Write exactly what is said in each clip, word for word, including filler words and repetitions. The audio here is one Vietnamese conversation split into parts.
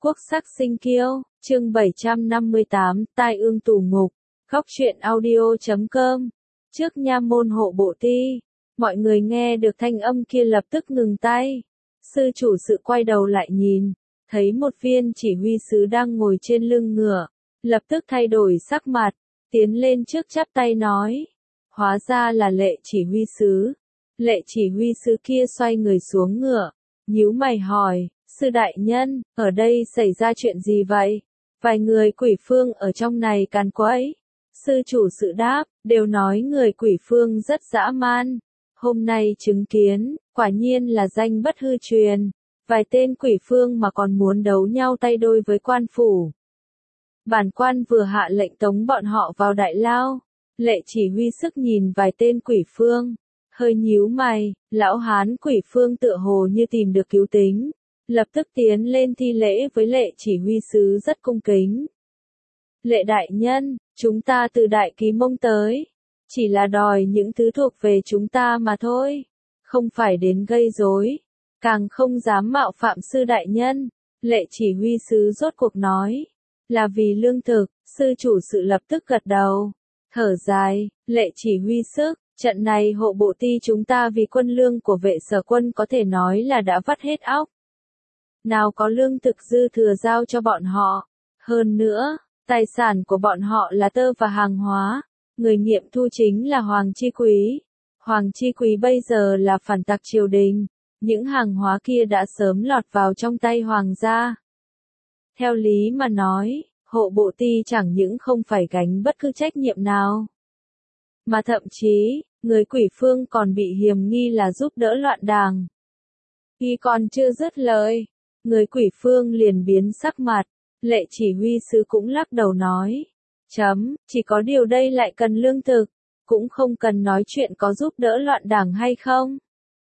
Quốc sắc sinh kiêu, chương bảy trăm năm mươi tám, tai ương tù ngục, góc truyện audio chấm com. Trước nha môn hộ bộ ti, mọi người nghe được thanh âm kia lập tức ngừng tay. Sư chủ sự quay đầu lại nhìn, thấy một viên chỉ huy sứ đang ngồi trên lưng ngựa, lập tức thay đổi sắc mặt, tiến lên trước chắp tay nói. Hóa ra là Lệ chỉ huy sứ. Lệ chỉ huy sứ kia xoay người xuống ngựa, nhíu mày hỏi, sư đại nhân, ở đây xảy ra chuyện gì vậy? Vài người quỷ phương ở trong này càn quấy. Sư chủ sự đáp, đều nói người quỷ phương rất dã man. Hôm nay chứng kiến, quả nhiên là danh bất hư truyền. Vài tên quỷ phương mà còn muốn đấu nhau tay đôi với quan phủ. Bản quan vừa hạ lệnh tống bọn họ vào đại lao. Lệ chỉ huy sức nhìn vài tên quỷ phương, hơi nhíu mày, lão hán quỷ phương tựa hồ như tìm được cứu tính, lập tức tiến lên thi lễ với Lệ chỉ huy sứ rất cung kính. Lệ đại nhân, chúng ta từ Đại Ký Mông tới, chỉ là đòi những thứ thuộc về chúng ta mà thôi, không phải đến gây rối, càng không dám mạo phạm sư đại nhân. Lệ chỉ huy sứ rốt cuộc nói, là vì lương thực. Sư chủ sự lập tức gật đầu, thở dài, Lệ chỉ huy sức, trận này hộ bộ ti chúng ta vì quân lương của vệ sở quân có thể nói là đã vắt hết óc. Nào có lương thực dư thừa giao cho bọn họ. Hơn nữa, tài sản của bọn họ là tơ và hàng hóa. Người nghiệm thu chính là Hoàng Chi Quý. Hoàng Chi Quý bây giờ là phản tặc triều đình. Những hàng hóa kia đã sớm lọt vào trong tay Hoàng gia. Theo lý mà nói, hộ bộ ti chẳng những không phải gánh bất cứ trách nhiệm nào. Mà thậm chí, người quỷ phương còn bị hiềm nghi là giúp đỡ loạn đàng. Khi còn chưa dứt lời, người quỷ phương liền biến sắc mặt. Lệ chỉ huy sứ cũng lắc đầu nói. Chấm, chỉ có điều đây lại cần lương thực, cũng không cần nói chuyện có giúp đỡ loạn đảng hay không.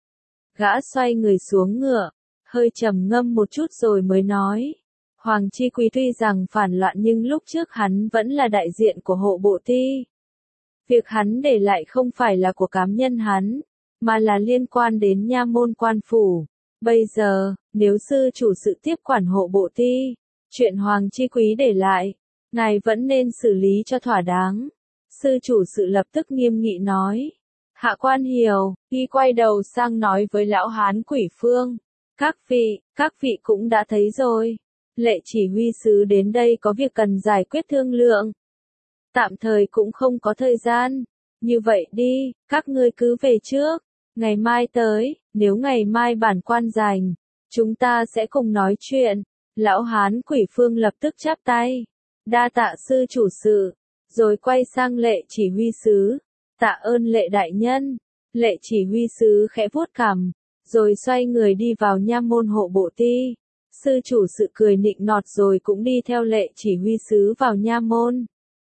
Gã xoay người xuống ngựa, hơi trầm ngâm một chút rồi mới nói. Hoàng Chi Quý tuy rằng phản loạn nhưng lúc trước hắn vẫn là đại diện của hộ bộ ti. Việc hắn để lại không phải là của cá nhân hắn, mà là liên quan đến nha môn quan phủ. Bây giờ, nếu sư chủ sự tiếp quản hộ bộ ti, chuyện Hoàng Chi Quý để lại, ngài vẫn nên xử lý cho thỏa đáng. Sư chủ sự lập tức nghiêm nghị nói. Hạ quan hiểu, khi quay đầu sang nói với lão hán quỷ phương. Các vị, các vị cũng đã thấy rồi. Lệ chỉ huy sứ đến đây có việc cần giải quyết thương lượng. Tạm thời cũng không có thời gian. Như vậy đi, các ngươi cứ về trước. Ngày mai tới, nếu ngày mai bản quan rảnh, chúng ta sẽ cùng nói chuyện. Lão hán quỷ phương lập tức chắp tay. Đa tạ sư chủ sự. Rồi quay sang Lệ chỉ huy sứ. Tạ ơn Lệ đại nhân. Lệ chỉ huy sứ khẽ vuốt cằm, rồi xoay người đi vào nha môn hộ bộ ti. Sư chủ sự cười nịnh nọt rồi cũng đi theo Lệ chỉ huy sứ vào nha môn.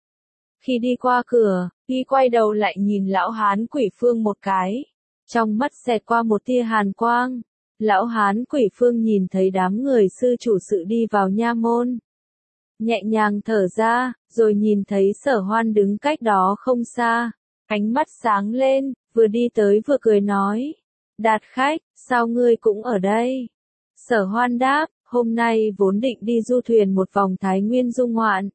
Khi đi qua cửa, khi quay đầu lại nhìn lão hán quỷ phương một cái. Trong mắt xẹt qua một tia hàn quang. Lão hán quỷ phương nhìn thấy đám người sư chủ sự đi vào nha môn. Nhẹ nhàng thở ra, rồi nhìn thấy Sở Hoan đứng cách đó không xa. Ánh mắt sáng lên, vừa đi tới vừa cười nói. Đạt khách, sao ngươi cũng ở đây? Sở Hoan đáp, hôm nay vốn định đi du thuyền một vòng Thái Nguyên du ngoạn,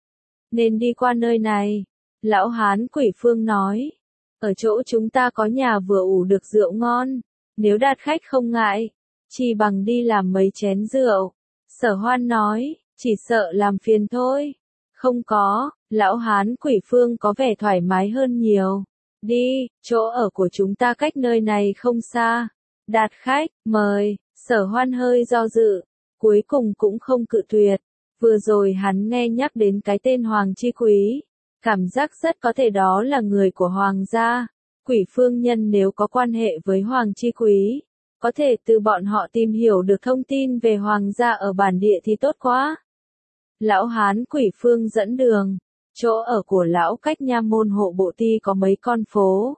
nên đi qua nơi này. Lão hán quỷ phương nói. Ở chỗ chúng ta có nhà vừa ủ được rượu ngon. Nếu Đạt khách không ngại, chỉ bằng đi làm mấy chén rượu. Sở Hoan nói, chỉ sợ làm phiền thôi. Không có, lão hán quỷ phương có vẻ thoải mái hơn nhiều. Đi, chỗ ở của chúng ta cách nơi này không xa. Đạt khách, mời. Sở Hoan hơi do dự, cuối cùng cũng không cự tuyệt. Vừa rồi hắn nghe nhắc đến cái tên Hoàng Chi Quý, cảm giác rất có thể đó là người của Hoàng gia. Quỷ phương nhân nếu có quan hệ với Hoàng Chi Quý, có thể từ bọn họ tìm hiểu được thông tin về Hoàng gia ở bản địa thì tốt quá. Lão hán quỷ phương dẫn đường. Chỗ ở của lão cách nha môn hộ bộ ti có mấy con phố.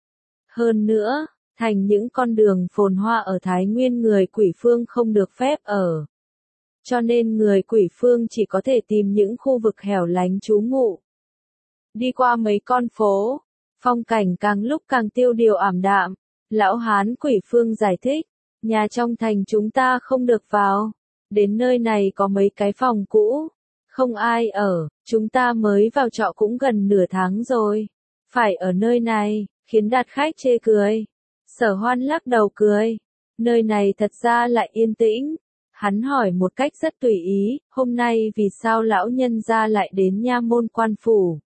Hơn nữa, thành những con đường phồn hoa ở Thái Nguyên người quỷ phương không được phép ở. Cho nên người quỷ phương chỉ có thể tìm những khu vực hẻo lánh trú ngụ. Đi qua mấy con phố, phong cảnh càng lúc càng tiêu điều ảm đạm. Lão hán quỷ phương giải thích, nhà trong thành chúng ta không được vào. đến nơi này có mấy cái phòng cũ, không ai ở, chúng ta mới vào trọ cũng gần nửa tháng rồi, phải ở nơi này, khiến đạt khách chê cười. Sở Hoan lắc đầu cười, nơi này thật ra lại yên tĩnh. Hắn hỏi một cách rất tùy ý, hôm nay vì sao lão nhân gia lại đến nha môn quan phủ?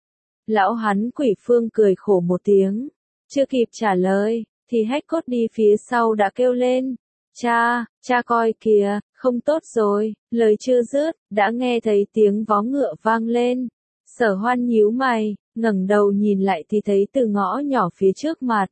Lão hắn Quỷ Phương cười khổ một tiếng, chưa kịp trả lời, thì Hách Cốt đi phía sau đã kêu lên, cha, cha coi kìa, không tốt rồi, lời chưa dứt, đã nghe thấy tiếng vó ngựa vang lên. Sở Hoan nhíu mày, ngẩng đầu nhìn lại thì thấy từ ngõ nhỏ phía trước mặt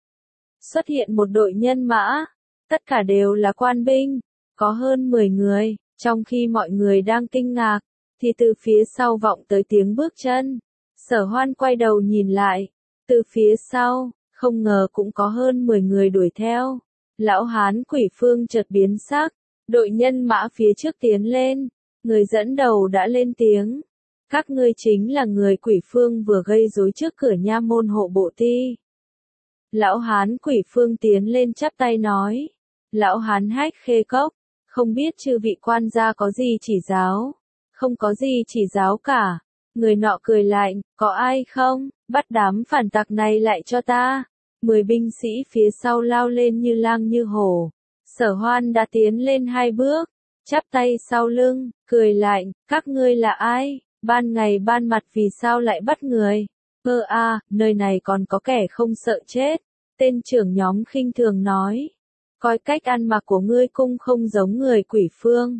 xuất hiện một đội nhân mã, tất cả đều là quan binh, có hơn mười người, trong khi mọi người đang kinh ngạc, thì từ phía sau vọng tới tiếng bước chân. Sở Hoan quay đầu nhìn lại, từ phía sau, không ngờ cũng có hơn mười người đuổi theo. Lão hán Quỷ Phương chợt biến sắc, đội nhân mã phía trước tiến lên, người dẫn đầu đã lên tiếng. Các ngươi chính là người Quỷ Phương vừa gây rối trước cửa nha môn hộ bộ ti. Lão hán Quỷ Phương tiến lên chắp tay nói, lão hán Hách Khê Cốc, không biết chư vị quan gia có gì chỉ giáo? Không có gì chỉ giáo cả. Người nọ cười lạnh, có ai không, bắt đám phản tặc này lại cho ta. Mười binh sĩ phía sau lao lên như lang như hổ. Sở Hoan đã tiến lên hai bước, chắp tay sau lưng, cười lạnh, các ngươi là ai, ban ngày ban mặt vì sao lại bắt người? Ơ a, nơi này còn có kẻ không sợ chết. Tên trưởng nhóm khinh thường nói, coi cách ăn mặc của ngươi cũng không giống người Quỷ Phương.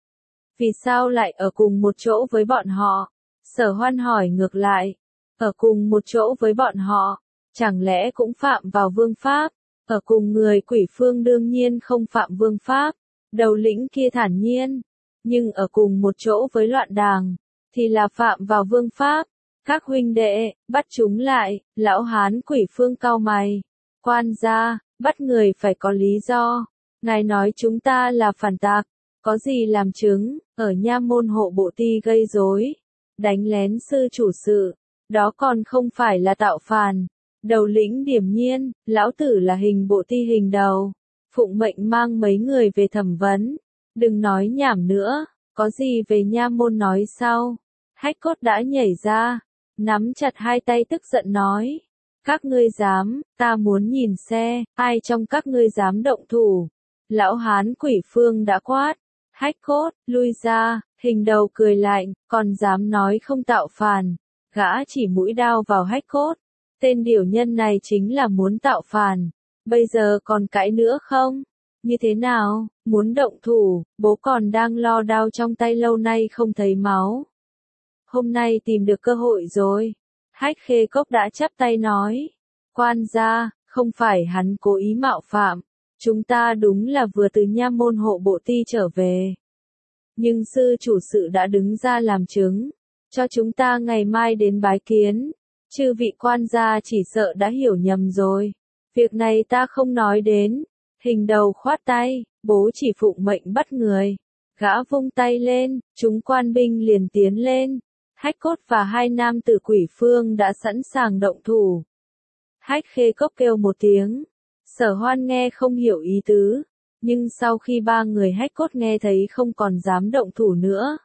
Vì sao lại ở cùng một chỗ với bọn họ? Sở Hoan hỏi ngược lại, ở cùng một chỗ với bọn họ, chẳng lẽ cũng phạm vào vương pháp? Ở cùng người Quỷ Phương đương nhiên không phạm vương pháp. Đầu lĩnh kia thản nhiên, nhưng ở cùng một chỗ với loạn đàng, thì là phạm vào vương pháp. Các huynh đệ, bắt chúng lại. Lão hán Quỷ Phương cau mày, quan gia, bắt người phải có lý do. Ngài nói chúng ta là phản tặc, có gì làm chứng? Ở nha môn hộ bộ ti gây rối, đánh lén sư chủ sự, đó còn không phải là tạo phản. Đầu lĩnh điềm nhiên, lão tử là hình bộ ti hình đầu, phụng mệnh mang mấy người về thẩm vấn. Đừng nói nhảm nữa, có gì về nha môn nói sau. Hách Cốt đã nhảy ra, nắm chặt hai tay tức giận nói, các ngươi dám, ta muốn nhìn xe, ai trong các ngươi dám động thủ. Lão hán Quỷ Phương đã quát, Hách Cốt, lui ra. Hình đầu cười lạnh, còn dám nói không tạo phản. Gã chỉ mũi đao vào Hách Cốt. Tên điểu nhân này chính là muốn tạo phản. Bây giờ còn cãi nữa không? Như thế nào, muốn động thủ, bố còn đang lo đao trong tay lâu nay không thấy máu. Hôm nay tìm được cơ hội rồi. Hách Khê Cốc đã chắp tay nói, quan gia, không phải hắn cố ý mạo phạm. Chúng ta đúng là vừa từ nha môn hộ bộ ti trở về. Nhưng sư chủ sự đã đứng ra làm chứng, cho chúng ta ngày mai đến bái kiến. Chư vị quan gia chỉ sợ đã hiểu nhầm rồi. Việc này ta không nói đến. Hình đầu khoát tay, bố chỉ phụng mệnh bắt người. Gã vung tay lên, chúng quan binh liền tiến lên. Hách Cốt và hai nam tử Quỷ Phương đã sẵn sàng động thủ. Hách Khê Cốc kêu một tiếng. Sở Hoan nghe không hiểu ý tứ. Nhưng sau khi ba người Hách Cốt nghe thấy không còn dám động thủ nữa.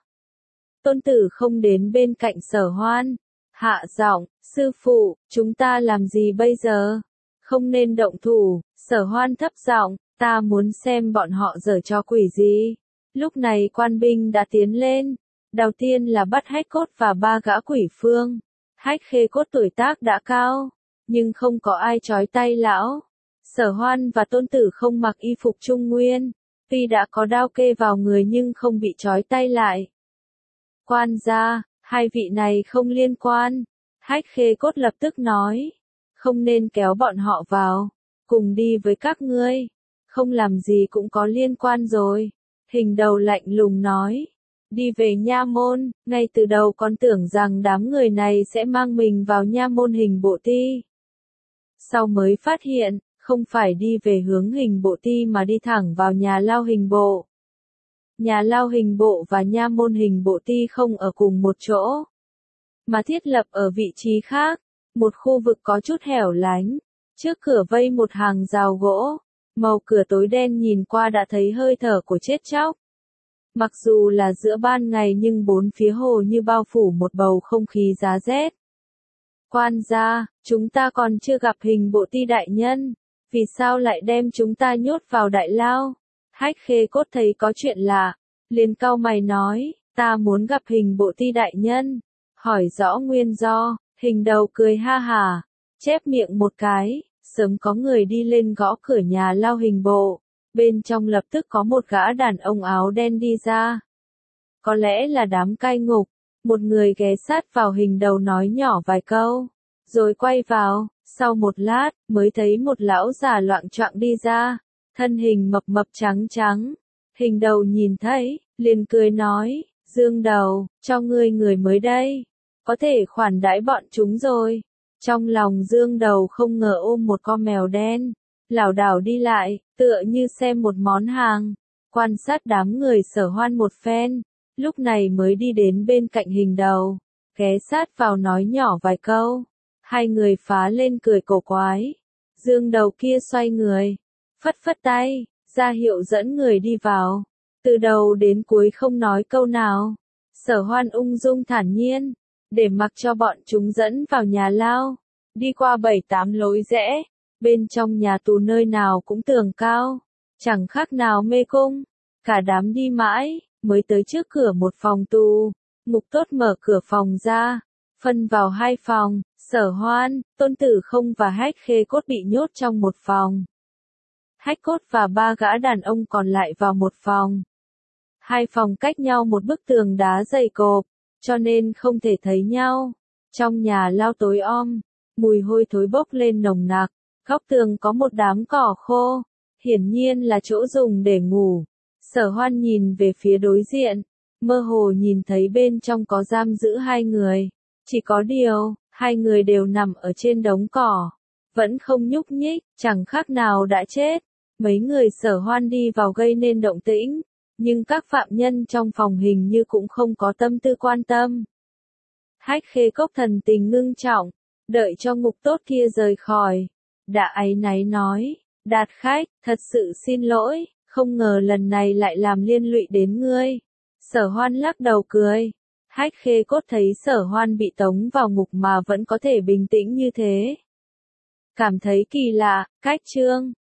Tôn Tử không đến bên cạnh Sở Hoan. Hạ giọng, sư phụ, chúng ta làm gì bây giờ? Không nên động thủ. Sở Hoan thấp giọng, ta muốn xem bọn họ giở trò quỷ gì. Lúc này quan binh đã tiến lên. Đầu tiên là bắt Hách Cốt và ba gã Quỷ Phương. Hách Khê Cốt tuổi tác đã cao, nhưng không có ai trói tay lão. Sở Hoan và Tôn Tử không mặc y phục trung nguyên, tuy đã có đao kê vào người nhưng không bị trói tay lại. Quan gia, hai vị này không liên quan. Hách Khê Cốt lập tức nói, không nên kéo bọn họ vào, cùng đi với các ngươi. Không làm gì cũng có liên quan rồi. Hình đầu lạnh lùng nói, đi về nha môn, ngay từ đầu con tưởng rằng đám người này sẽ mang mình vào nha môn hình bộ ti. Sau mới phát hiện, không phải đi về hướng hình bộ ti mà đi thẳng vào nhà lao hình bộ. Nhà lao hình bộ và nha môn hình bộ ti không ở cùng một chỗ, mà thiết lập ở vị trí khác, một khu vực có chút hẻo lánh. Trước cửa vây một hàng rào gỗ, màu cửa tối đen nhìn qua đã thấy hơi thở của chết chóc. Mặc dù là giữa ban ngày nhưng bốn phía hồ như bao phủ một bầu không khí giá rét. Quan gia, chúng ta còn chưa gặp hình bộ ti đại nhân, vì sao lại đem chúng ta nhốt vào đại lao? Hách Khê Cốt thấy có chuyện lạ, liền cau mày nói, ta muốn gặp hình bộ ti đại nhân, hỏi rõ nguyên do. Hình đầu cười ha hà, chép miệng một cái, sớm có người đi lên gõ cửa nhà lao hình bộ, bên trong lập tức có một gã đàn ông áo đen đi ra. Có lẽ là đám cai ngục, một người ghé sát vào hình đầu nói nhỏ vài câu, rồi quay vào, sau một lát, mới thấy một lão già loạng choạng đi ra, thân hình mập mập trắng trắng. Hình đầu nhìn thấy, liền cười nói, Dương Đầu, cho ngươi người mới đây, có thể khoản đãi bọn chúng rồi. Trong lòng Dương Đầu không ngờ ôm một con mèo đen, lảo đảo đi lại, tựa như xem một món hàng, quan sát đám người Sở Hoan một phen, lúc này mới đi đến bên cạnh hình đầu, ghé sát vào nói nhỏ vài câu. Hai người phá lên cười cổ quái. Dương Đầu kia xoay người, phất phất tay, ra hiệu dẫn người đi vào. Từ đầu đến cuối không nói câu nào. Sở Hoan ung dung thản nhiên, để mặc cho bọn chúng dẫn vào nhà lao, đi qua bảy tám lối rẽ, bên trong nhà tù nơi nào cũng tường cao, chẳng khác nào mê cung. Cả đám đi mãi, mới tới trước cửa một phòng tù. Mục Tốt mở cửa phòng ra, phân vào hai phòng. Sở Hoan, Tôn Tử Không và Hách Khê Cốt bị nhốt trong một phòng. Hách Cốt và ba gã đàn ông còn lại vào một phòng. Hai phòng cách nhau một bức tường đá dày cộp, cho nên không thể thấy nhau. Trong nhà lao tối om, mùi hôi thối bốc lên nồng nặc, góc tường có một đám cỏ khô, hiển nhiên là chỗ dùng để ngủ. Sở Hoan nhìn về phía đối diện, mơ hồ nhìn thấy bên trong có giam giữ hai người. Chỉ có điều, hai người đều nằm ở trên đống cỏ, vẫn không nhúc nhích, chẳng khác nào đã chết. Mấy người Sở Hoan đi vào gây nên động tĩnh, nhưng các phạm nhân trong phòng hình như cũng không có tâm tư quan tâm. Hách Khê Cốc thần tình ngưng trọng, đợi cho Ngục Tốt kia rời khỏi, đã áy náy nói, Đạt khách, thật sự xin lỗi, không ngờ lần này lại làm liên lụy đến ngươi. Sở Hoan lắc đầu cười. Hách Khê Cốt thấy Sở Hoan bị tống vào ngục mà vẫn có thể bình tĩnh như thế, cảm thấy kỳ lạ. Cách chương